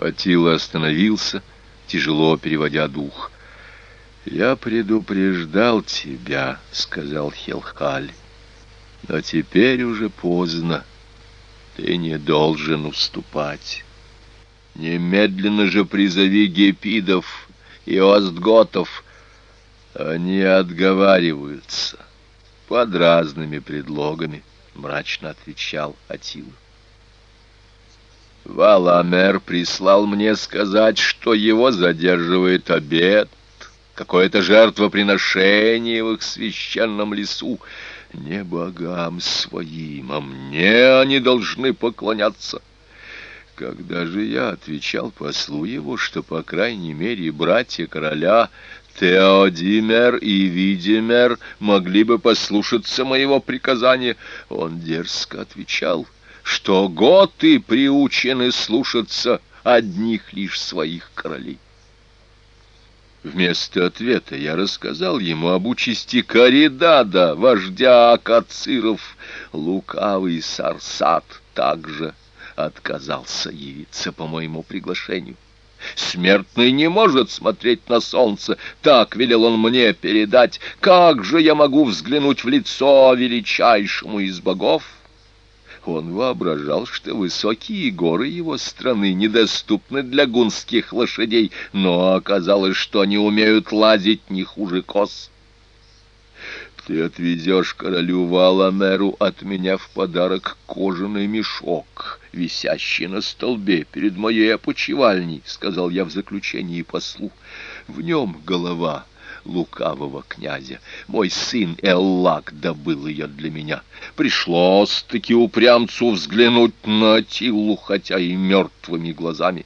Аттила остановился, тяжело переводя дух. «Я предупреждал тебя», — сказал Хелхаль, — «но теперь уже поздно. Ты не должен уступать. Немедленно же призови гепидов и остготов. Они отговариваются под разными предлогами», — мрачно отвечал Аттила. «Валамер прислал мне сказать, что его задерживает обед, какое-то жертвоприношение в их священном лесу. Не богам своим, а мне они должны поклоняться». Когда же я отвечал послу его, что, по крайней мере, братья короля Теодимер и Видимер могли бы послушаться моего приказания, он дерзко отвечал, что готы приучены слушаться одних лишь своих королей. Вместо ответа я рассказал ему об участи Каридада, вождя акациров. Лукавый Сарсат также отказался явиться по моему приглашению. «Смертный не может смотреть на солнце, так велел он мне передать. Как же я могу взглянуть в лицо величайшему из богов?» Он воображал, что высокие горы его страны недоступны для гунских лошадей, но оказалось, что они умеют лазить не хуже коз. «Ты отвезешь королю Валамеру от меня в подарок кожаный мешок, висящий на столбе перед моей опочивальней», — сказал я в заключении послу. «В нем голова лукавого князя. Мой сын Эллак добыл ее для меня. Пришлось-таки упрямцу взглянуть на Аттилу, хотя и мертвыми глазами».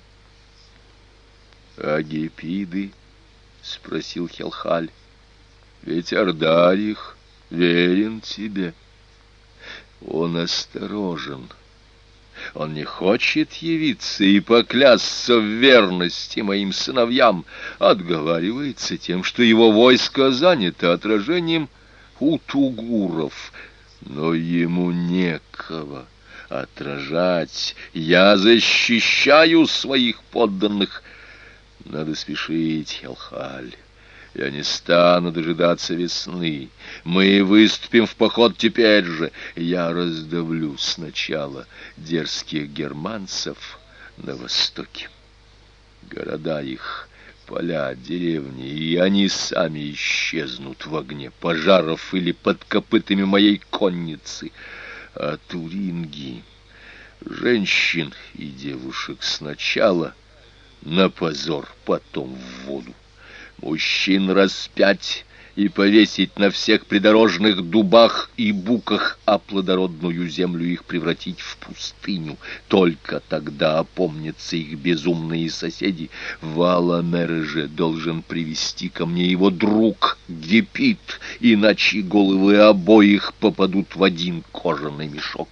«А гепиды?» — спросил Хелхаль. «Ведь Ардарих верен тебе. Он осторожен. Он не хочет явиться и поклясться в верности моим сыновьям, отговаривается тем, что его войско занято отражением утугуров. Но ему некого отражать. Я защищаю своих подданных. Надо спешить, Хелхаль. Я не стану дожидаться весны. Мы выступим в поход теперь же. Я раздавлю сначала дерзких германцев на востоке. Города их, поля, деревни, и они сами исчезнут в огне пожаров или под копытами моей конницы. А туринги, женщин и девушек сначала на позор, потом в воду. Мужчин распять и повесить на всех придорожных дубах и буках, а плодородную землю их превратить в пустыню. Только тогда опомнятся их безумные соседи. Валамер же должен привести ко мне его друг Гепид, иначе головы обоих попадут в один кожаный мешок».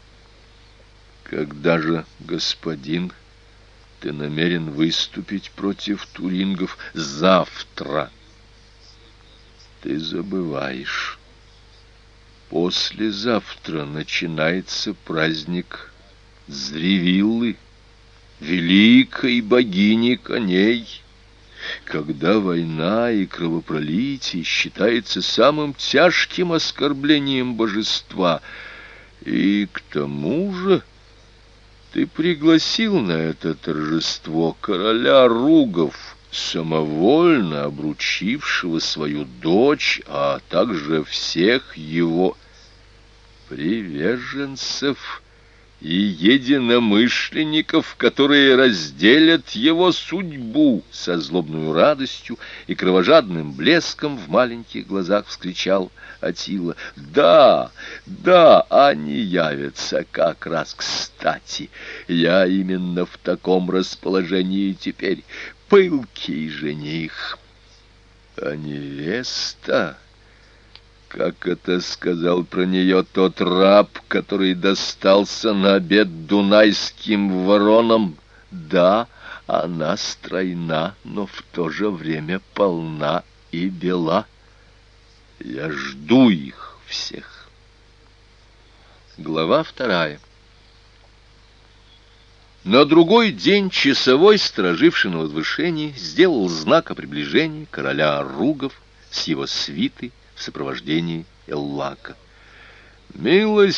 «Когда же, господин, ты намерен выступить против турингов?» «Завтра». «Ты забываешь. Послезавтра начинается праздник Зревиллы, великой богини коней, когда война и кровопролитие считается самым тяжким оскорблением божества. И к тому же ты пригласил на это торжество короля Ругов, самовольно обручившего свою дочь, а также всех его приверженцев и единомышленников, которые разделят его судьбу». Со злобной радостью и кровожадным блеском в маленьких глазах вскричал Аттила. «Да, да, они явятся как раз кстати. Я именно в таком расположении теперь. Пылкий жених. А невеста, как это сказал про нее тот раб, который достался на обед дунайским воронам, да, она стройна, но в то же время полна и бела. Я жду их всех». Глава 2. На другой день часовой, стороживший на возвышении, сделал знак о приближении короля Аругов с его свитой в сопровождении Эллака.